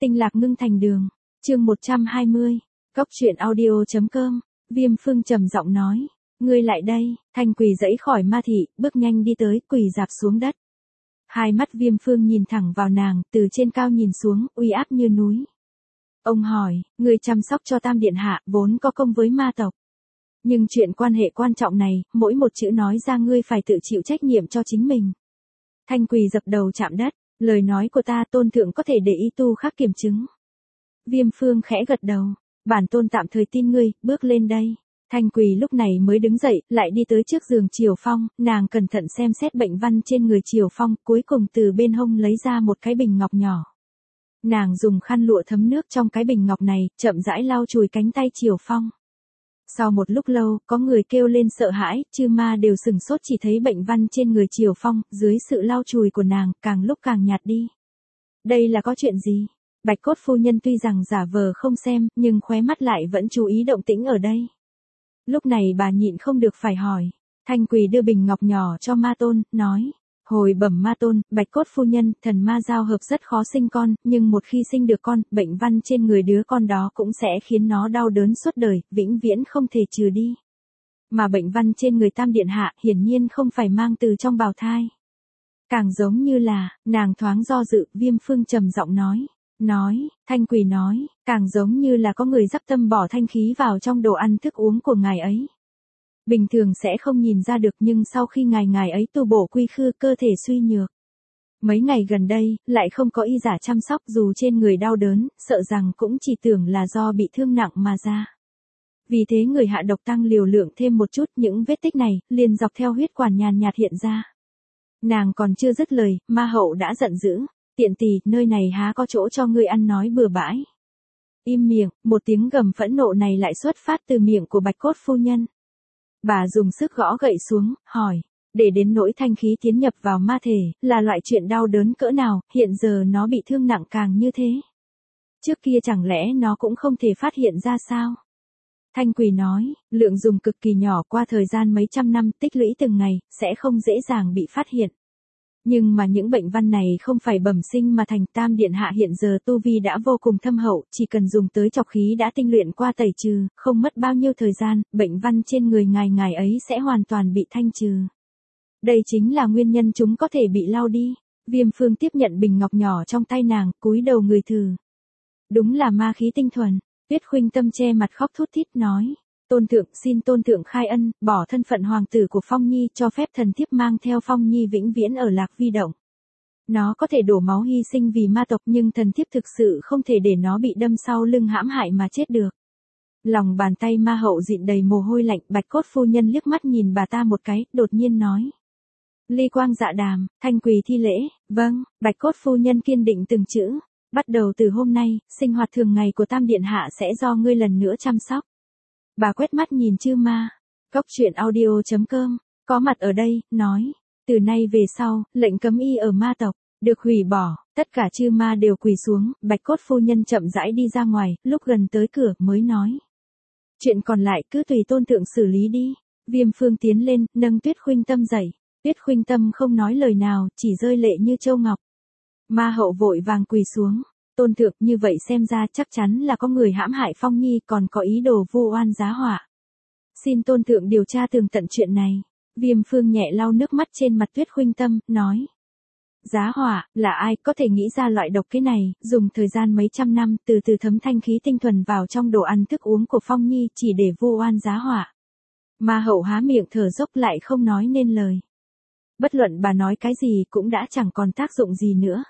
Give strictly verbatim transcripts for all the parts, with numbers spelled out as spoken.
Tinh lạc ngưng thành đường. Chương một trăm hai mươi. Cốc truyện audio chấm com. Viêm Phương trầm giọng nói, ngươi lại đây. Thanh Quỳ dãy khỏi ma thị, bước nhanh đi tới, quỳ rạp xuống đất. Hai mắt Viêm Phương nhìn thẳng vào nàng, từ trên cao nhìn xuống, uy áp như núi. Ông hỏi, ngươi chăm sóc cho Tam Điện Hạ, vốn có công với ma tộc. Nhưng chuyện quan hệ quan trọng này, mỗi một chữ nói ra ngươi phải tự chịu trách nhiệm cho chính mình. Thanh Quỳ dập đầu chạm đất, lời nói của ta tôn thượng có thể để y tu khắc kiểm chứng. Viêm Phương khẽ gật đầu, bản tôn tạm thời tin ngươi, bước lên đây. Thanh Quỳ lúc này mới đứng dậy, lại đi tới trước giường Triều Phong, nàng cẩn thận xem xét bệnh văn trên người Triều Phong, cuối cùng từ bên hông lấy ra một cái bình ngọc nhỏ. Nàng dùng khăn lụa thấm nước trong cái bình ngọc này, chậm rãi lau chùi cánh tay Triều Phong. Sau một lúc lâu, có người kêu lên sợ hãi, chư ma đều sừng sốt chỉ thấy bệnh văn trên người Triều Phong, dưới sự lau chùi của nàng, càng lúc càng nhạt đi. Đây là có chuyện gì? Bạch Cốt phu nhân tuy rằng giả vờ không xem, nhưng khóe mắt lại vẫn chú ý động tĩnh ở đây. Lúc này bà nhịn không được phải hỏi. Thanh Quỳ đưa bình ngọc nhỏ cho ma tôn, nói. Hồi bẩm ma tôn, Bạch Cốt phu nhân, thần ma giao hợp rất khó sinh con, nhưng một khi sinh được con, bệnh văn trên người đứa con đó cũng sẽ khiến nó đau đớn suốt đời, vĩnh viễn không thể trừ đi. Mà bệnh văn trên người Tam Điện Hạ hiển nhiên không phải mang từ trong bào thai. Càng giống như là, nàng thoáng do dự, Viêm Phương trầm giọng nói. Nói, Thanh Quỳ nói, càng giống như là có người dắp tâm bỏ thanh khí vào trong đồ ăn thức uống của ngài ấy. Bình thường sẽ không nhìn ra được nhưng sau khi ngài ngài ấy tu bổ quy khư cơ thể suy nhược. Mấy ngày gần đây, lại không có y giả chăm sóc dù trên người đau đớn, sợ rằng cũng chỉ tưởng là do bị thương nặng mà ra. Vì thế người hạ độc tăng liều lượng thêm một chút những vết tích này, liền dọc theo huyết quản nhàn nhạt hiện ra. Nàng còn chưa dứt lời, ma hậu đã giận dữ. Tiện tỳ, nơi này há có chỗ cho ngươi ăn nói bừa bãi. Im miệng, một tiếng gầm phẫn nộ này lại xuất phát từ miệng của Bạch Cốt phu nhân. Bà dùng sức gõ gậy xuống, hỏi, để đến nỗi thanh khí tiến nhập vào ma thể, là loại chuyện đau đớn cỡ nào, hiện giờ nó bị thương nặng càng như thế. Trước kia chẳng lẽ nó cũng không thể phát hiện ra sao? Thanh Quỳ nói, lượng dùng cực kỳ nhỏ qua thời gian mấy trăm năm tích lũy từng ngày, sẽ không dễ dàng bị phát hiện. Nhưng mà những bệnh văn này không phải bẩm sinh mà thành. Tam Điện Hạ hiện giờ tu vi đã vô cùng thâm hậu, chỉ cần dùng tới trọc khí đã tinh luyện qua tẩy trừ, không mất bao nhiêu thời gian, bệnh văn trên người ngài ngài ấy sẽ hoàn toàn bị thanh trừ. Đây chính là nguyên nhân chúng có thể bị lau đi. Viêm Phương tiếp nhận bình ngọc nhỏ trong tay nàng, cúi đầu người thử. Đúng là ma khí tinh thuần. Tuyết Khuynh Tâm che mặt khóc thút thít nói. Tôn thượng, xin tôn thượng khai ân, bỏ thân phận hoàng tử của Phong Nhi, cho phép thần thiếp mang theo Phong Nhi vĩnh viễn ở Lạc Vi Động. Nó có thể đổ máu hy sinh vì ma tộc nhưng thần thiếp thực sự không thể để nó bị đâm sau lưng hãm hại mà chết được. Lòng bàn tay ma hậu dịn đầy mồ hôi lạnh, Bạch Cốt phu nhân liếc mắt nhìn bà ta một cái, đột nhiên nói. Ly Quang dạ đàm, Thanh Quỳ thi lễ, vâng. Bạch Cốt phu nhân kiên định từng chữ. Bắt đầu từ hôm nay, sinh hoạt thường ngày của Tam Điện Hạ sẽ do ngươi lần nữa chăm sóc. Bà quét mắt nhìn chư ma. Cốc truyện audio chấm com, có mặt ở đây, nói. Từ nay về sau, lệnh cấm y ở ma tộc, được hủy bỏ, tất cả chư ma đều quỳ xuống, Bạch Cốt phu nhân chậm rãi đi ra ngoài, lúc gần tới cửa mới nói. Chuyện còn lại cứ tùy tôn thượng xử lý đi. Viêm Phương tiến lên, nâng Tuyết Khuynh Tâm dậy. Tuyết Khuynh Tâm không nói lời nào, chỉ rơi lệ như châu ngọc. Ma hậu vội vàng quỳ xuống. Tôn thượng, như vậy xem ra chắc chắn là có người hãm hại Phong Nhi còn có ý đồ vu oan giá họa. Xin tôn thượng điều tra tường tận chuyện này. Viêm Phương nhẹ lau nước mắt trên mặt Tuyết Khuynh Tâm, nói. Giá họa, là ai có thể nghĩ ra loại độc cái này, dùng thời gian mấy trăm năm từ từ thấm thanh khí tinh thuần vào trong đồ ăn thức uống của Phong Nhi chỉ để vu oan giá họa. Ma hậu há miệng thở dốc lại không nói nên lời. Bất luận bà nói cái gì cũng đã chẳng còn tác dụng gì nữa.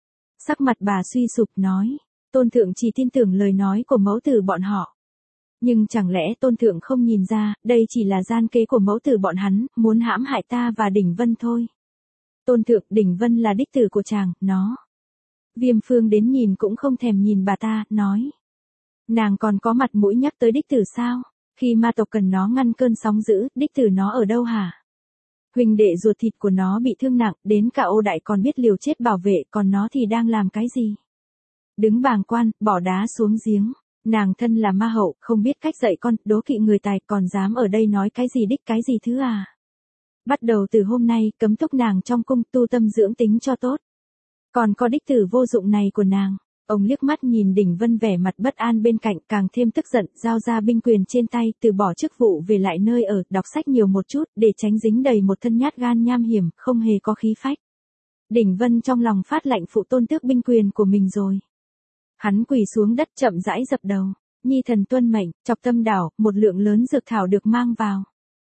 Sắc mặt bà suy sụp nói, tôn thượng chỉ tin tưởng lời nói của mẫu tử bọn họ. Nhưng chẳng lẽ tôn thượng không nhìn ra, đây chỉ là gian kế của mẫu tử bọn hắn, muốn hãm hại ta và Đỉnh Vân thôi. Tôn thượng, Đỉnh Vân là đích tử của chàng, nó. Viêm Phương đến nhìn cũng không thèm nhìn bà ta, nói. Nàng còn có mặt mũi nhắc tới đích tử sao? Khi ma tộc cần nó ngăn cơn sóng dữ, đích tử nó ở đâu hả? Huỳnh đệ ruột thịt của nó bị thương nặng, đến cả Ô Đại còn biết liều chết bảo vệ, còn nó thì đang làm cái gì? Đứng bàng quan, bỏ đá xuống giếng. Nàng thân là ma hậu, không biết cách dạy con, đố kỵ người tài, còn dám ở đây nói cái gì đích cái gì thứ à? Bắt đầu từ hôm nay, cấm túc nàng trong cung, tu tâm dưỡng tính cho tốt. Còn có đích tử vô dụng này của nàng, Ông liếc mắt nhìn Đỉnh Vân vẻ mặt bất an bên cạnh, càng thêm tức giận, giao ra binh quyền trên tay, từ bỏ chức vụ về lại nơi ở, đọc sách nhiều một chút, để tránh dính đầy một thân nhát gan nham hiểm, không hề có khí phách. Đỉnh Vân trong lòng phát lạnh, phụ tôn tước binh quyền của mình rồi. Hắn quỳ xuống đất chậm rãi dập đầu. Nhi thần tuân mệnh. Chọc Tâm đảo, một lượng lớn dược thảo được mang vào.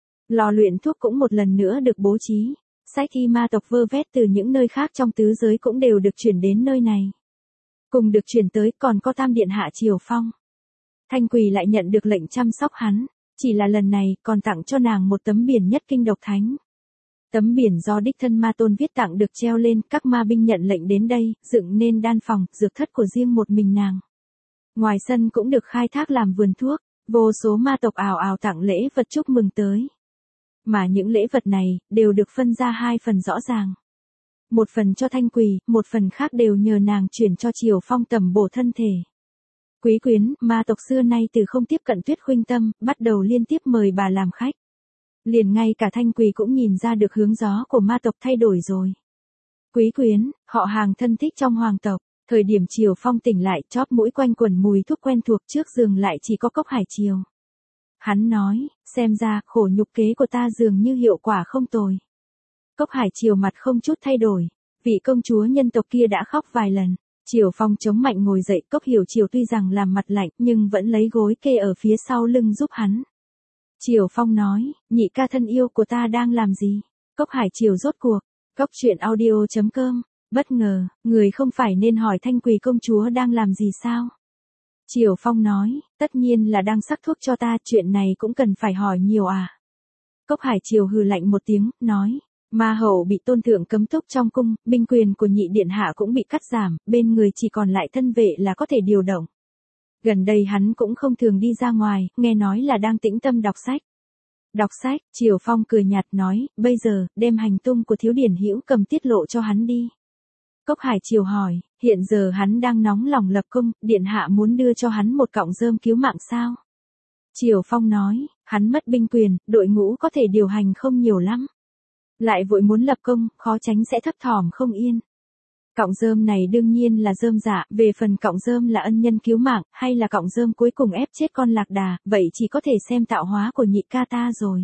Lò luyện thuốc cũng một lần nữa được bố trí. Sách thi ma tộc vơ vét từ những nơi khác trong tứ giới cũng đều được chuyển đến nơi này. Cùng được chuyển tới còn có Tam Điện Hạ Triều Phong. Thanh Quỳ lại nhận được lệnh chăm sóc hắn, chỉ là lần này còn tặng cho nàng một tấm biển nhất kinh độc thánh. Tấm biển do đích thân ma tôn viết tặng được treo lên, các ma binh nhận lệnh đến đây, dựng nên đan phòng, dược thất của riêng một mình nàng. Ngoài sân cũng được khai thác làm vườn thuốc, vô số ma tộc ào ào tặng lễ vật chúc mừng tới. Mà những lễ vật này, đều được phân ra hai phần rõ ràng. Một phần cho Thanh Quỳ, một phần khác đều nhờ nàng chuyển cho Triều Phong tầm bổ thân thể. Quý quyến, ma tộc xưa nay từ không tiếp cận Tuyết Khuynh Tâm, bắt đầu liên tiếp mời bà làm khách. Liền ngay cả Thanh Quỳ cũng nhìn ra được hướng gió của ma tộc thay đổi rồi. Quý quyến, họ hàng thân thích trong hoàng tộc, thời điểm Triều Phong tỉnh lại chóp mũi quanh quẩn mùi thuốc quen thuộc, trước giường lại chỉ có Cốc Hải Triều. Hắn nói, xem ra khổ nhục kế của ta dường như hiệu quả không tồi. Cốc Hải Triều mặt không chút thay đổi, vị công chúa nhân tộc kia đã khóc vài lần. Triều Phong chống mạnh ngồi dậy, Cốc Hiểu Triều tuy rằng làm mặt lạnh nhưng vẫn lấy gối kê ở phía sau lưng giúp hắn. Triều Phong nói, nhị ca thân yêu của ta đang làm gì? Cốc Hải Triều rốt cuộc. Cốc truyện audio chấm com. Bất ngờ, người không phải nên hỏi Thanh Quỳ công chúa đang làm gì sao? Triều Phong nói, tất nhiên là đang sắc thuốc cho ta, chuyện này cũng cần phải hỏi nhiều à? Cốc Hải Triều hừ lạnh một tiếng, nói, ma hậu bị tôn thượng cấm túc trong cung, binh quyền của nhị điện hạ cũng bị cắt giảm, bên người chỉ còn lại thân vệ là có thể điều động. Gần đây hắn cũng không thường đi ra ngoài, nghe nói là đang tĩnh tâm đọc sách. Đọc sách, Triều Phong cười nhạt nói, bây giờ, đem hành tung của Thiếu Điển Hữu Cầm tiết lộ cho hắn đi. Cốc Hải Triều hỏi, hiện giờ hắn đang nóng lòng lập công, điện hạ muốn đưa cho hắn một cọng rơm cứu mạng sao? Triều Phong nói, hắn mất binh quyền, đội ngũ có thể điều hành không nhiều lắm. Lại vội muốn lập công, khó tránh sẽ thấp thỏm không yên. Cọng rơm này đương nhiên là rơm dạ, về phần cọng rơm là ân nhân cứu mạng, hay là cọng rơm cuối cùng ép chết con lạc đà, vậy chỉ có thể xem tạo hóa của nhị ca ta rồi.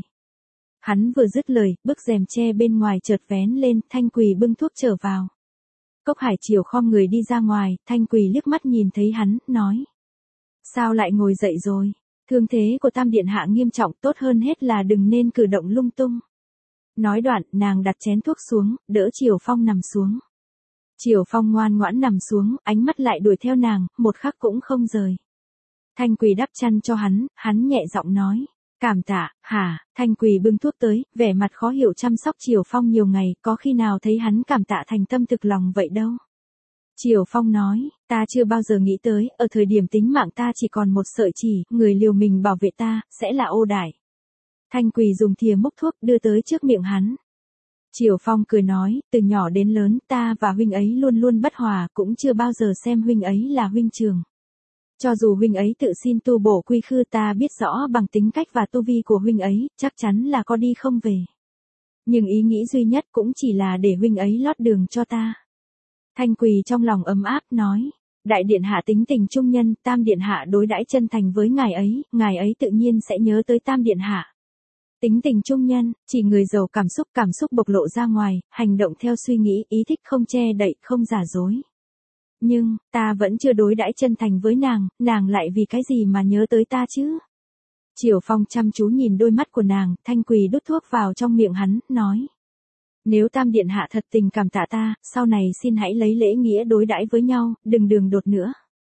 Hắn vừa dứt lời, bức rèm tre bên ngoài chợt vén lên, Thanh Quỳ bưng thuốc trở vào. Cốc Hải Triều khom người đi ra ngoài, Thanh Quỳ liếc mắt nhìn thấy hắn, nói. Sao lại ngồi dậy rồi? Thương thế của Tam Điện Hạ nghiêm trọng, tốt hơn hết là đừng nên cử động lung tung. Nói đoạn, nàng đặt chén thuốc xuống, đỡ Triều Phong nằm xuống. Triều Phong ngoan ngoãn nằm xuống, ánh mắt lại đuổi theo nàng, một khắc cũng không rời. Thanh Quỳ đắp chăn cho hắn, hắn nhẹ giọng nói. Cảm tạ, hả? Thanh Quỳ bưng thuốc tới, vẻ mặt khó hiểu chăm sóc Triều Phong nhiều ngày, có khi nào thấy hắn cảm tạ thành tâm thực lòng vậy đâu. Triều Phong nói, ta chưa bao giờ nghĩ tới, ở thời điểm tính mạng ta chỉ còn một sợi chỉ, người liều mình bảo vệ ta, sẽ là ô đải. Thanh Quỳ dùng thìa múc thuốc đưa tới trước miệng hắn. Triều Phong cười nói, từ nhỏ đến lớn, ta và huynh ấy luôn luôn bất hòa, cũng chưa bao giờ xem huynh ấy là huynh trường. Cho dù huynh ấy tự xin tu bổ quy khư, ta biết rõ bằng tính cách và tu vi của huynh ấy, chắc chắn là có đi không về. Nhưng ý nghĩ duy nhất cũng chỉ là để huynh ấy lót đường cho ta. Thanh Quỳ trong lòng ấm áp nói, đại điện hạ tính tình trung nhân, Tam Điện Hạ đối đãi chân thành với ngài ấy, ngài ấy tự nhiên sẽ nhớ tới Tam Điện Hạ. Tính tình trung nhân, chỉ người giàu cảm xúc, cảm xúc bộc lộ ra ngoài, hành động theo suy nghĩ, ý thích không che đậy, không giả dối. Nhưng, ta vẫn chưa đối đãi chân thành với nàng, nàng lại vì cái gì mà nhớ tới ta chứ? Triều Phong chăm chú nhìn đôi mắt của nàng, Thanh Quỳ đút thuốc vào trong miệng hắn, nói. Nếu Tam Điện Hạ thật tình cảm tạ ta, sau này xin hãy lấy lễ nghĩa đối đãi với nhau, đừng đường đột nữa.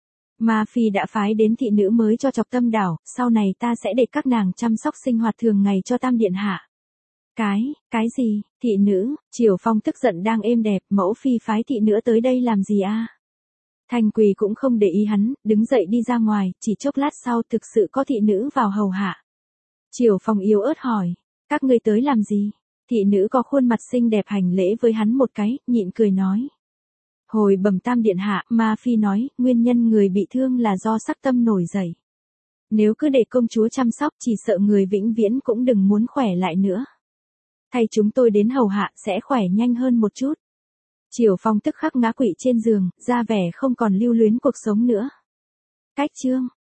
Ma Phi đã phái đến thị nữ mới cho Chọc Tâm đảo, sau này ta sẽ để các nàng chăm sóc sinh hoạt thường ngày cho Tam Điện Hạ. Cái, cái gì, thị nữ? Triều Phong tức giận đang êm đẹp, mẫu phi phái thị nữ tới đây làm gì a? Thanh Quỳ cũng không để ý hắn, đứng dậy đi ra ngoài, chỉ chốc lát sau thực sự có thị nữ vào hầu hạ. Triều Phong yếu ớt hỏi, các ngươi tới làm gì? Thị nữ có khuôn mặt xinh đẹp hành lễ với hắn một cái, nhịn cười nói. Hồi bẩm Tam Điện Hạ, Ma Phi nói, nguyên nhân người bị thương là do sắc tâm nổi dậy. Nếu cứ để công chúa chăm sóc, chỉ sợ người vĩnh viễn cũng đừng muốn khỏe lại nữa. Thay chúng tôi đến hầu hạ sẽ khỏe nhanh hơn một chút. Triều Phong tức khắc ngã quỵ trên giường, ra vẻ không còn lưu luyến cuộc sống nữa. Cách chương